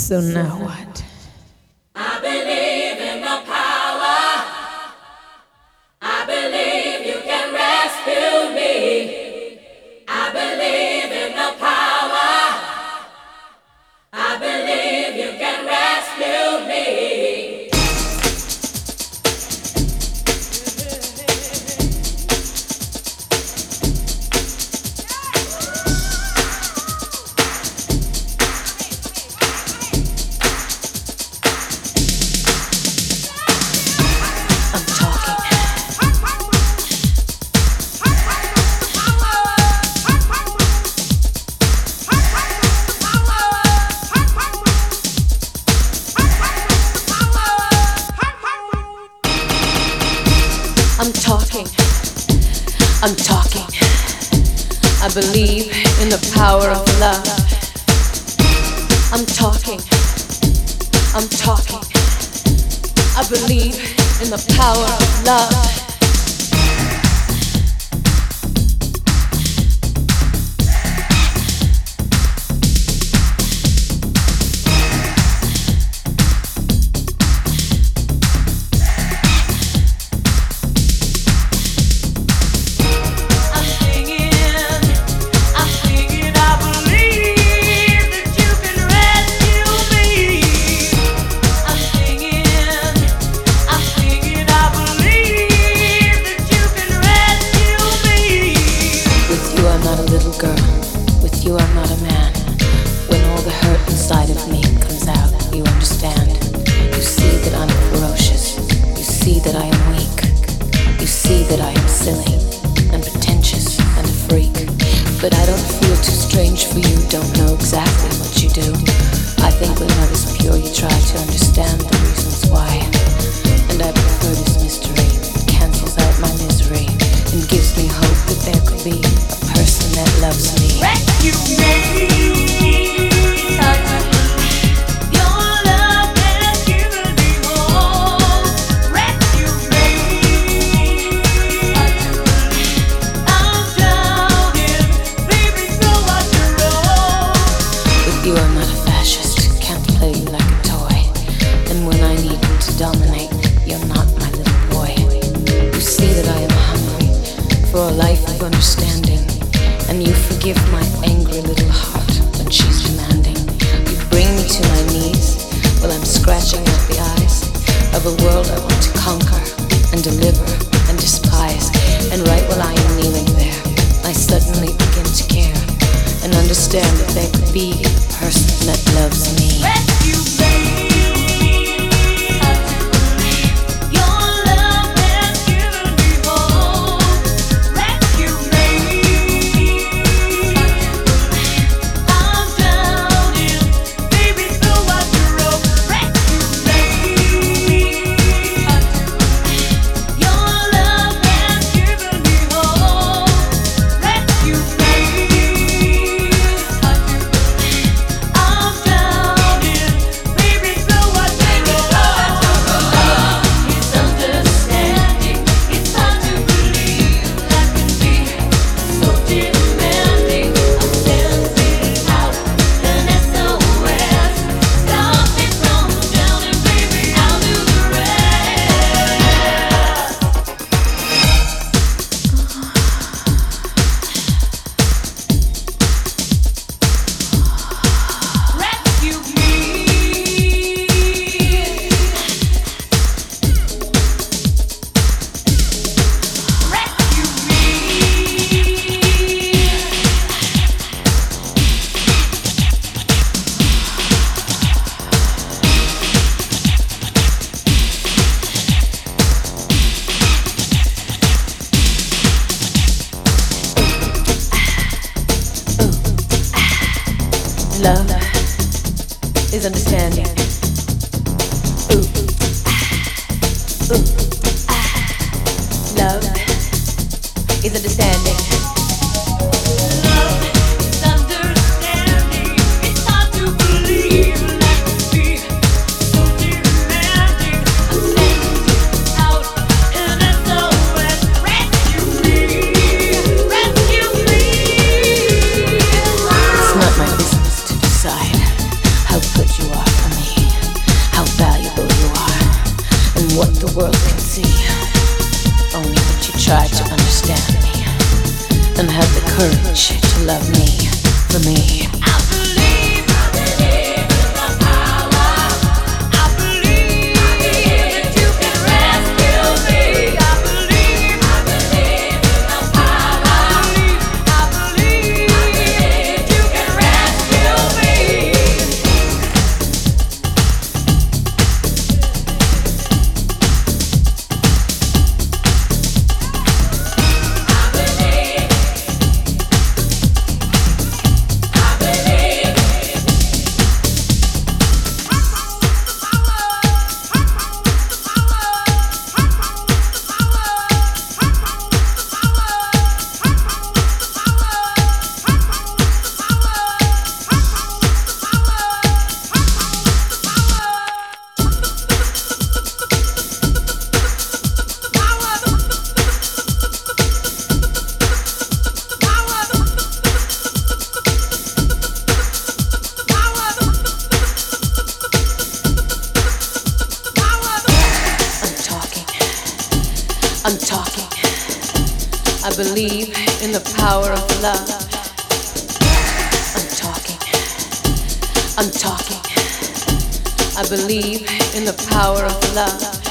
So now what? I believe in the power. I believe you can rescue me. I believe in the power. I believe you can rescue me. I'm talking. I believe in the power of love. I'm talking. I'm talking. I believe in the power of love. Love is understanding. Ooh, ooh, love is understanding. Love is understanding. It's hard to believe life can be so demanding. I'm sending out an SOS. Rescue me, rescue me. It's not my business to decide how good you are. world can see. Only that you tried to understand me and had the courage to love me for me. I'm talking. I believe in the power of love. I'm talking. I'm talking. I believe in the power of love.